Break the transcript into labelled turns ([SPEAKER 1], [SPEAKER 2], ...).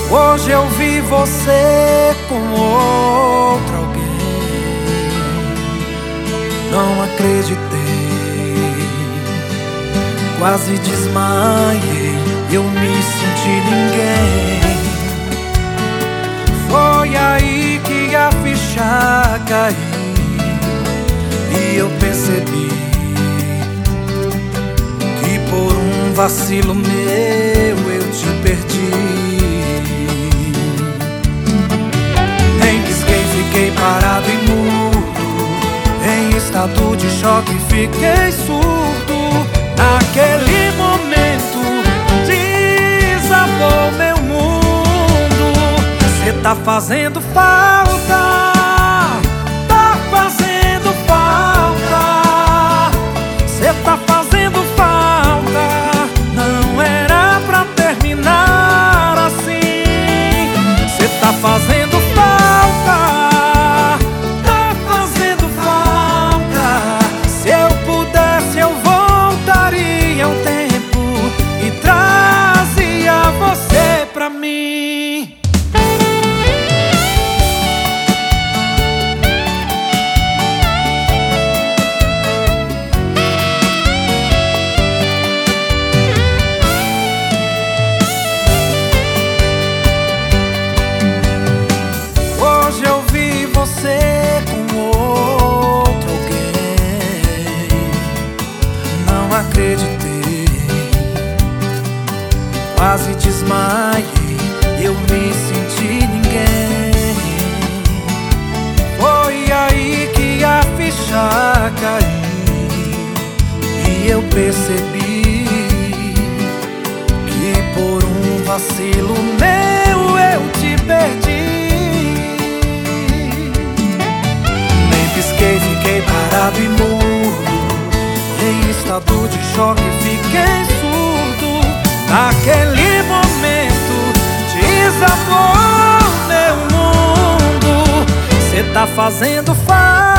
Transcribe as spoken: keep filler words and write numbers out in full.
[SPEAKER 1] Hoje eu vi você com outro alguém. Não acreditei, quase desmaiei, eu me senti ninguém. Foi aí que a ficha caiu e eu percebi que por um vacilo meu eu te perdi. Fiquei parado e mudo, em estado de choque fiquei surdo. Naquele momento desabou meu mundo. Cê tá fazendo falta, tá fazendo falta. Cê tá fazendo falta, não era pra terminar assim. Cê tá fazendo mim. Hoje eu vi você com outro alguém. Não acreditei, quase desmaiei, eu me senti ninguém. Foi aí que a ficha caiu e eu percebi que por um vacilo meu eu te perdi. Nem pisquei, fiquei parado e mudo, em estado de choque fiquei surdo. Naquele momento desabou meu mundo. Cê tá fazendo falta,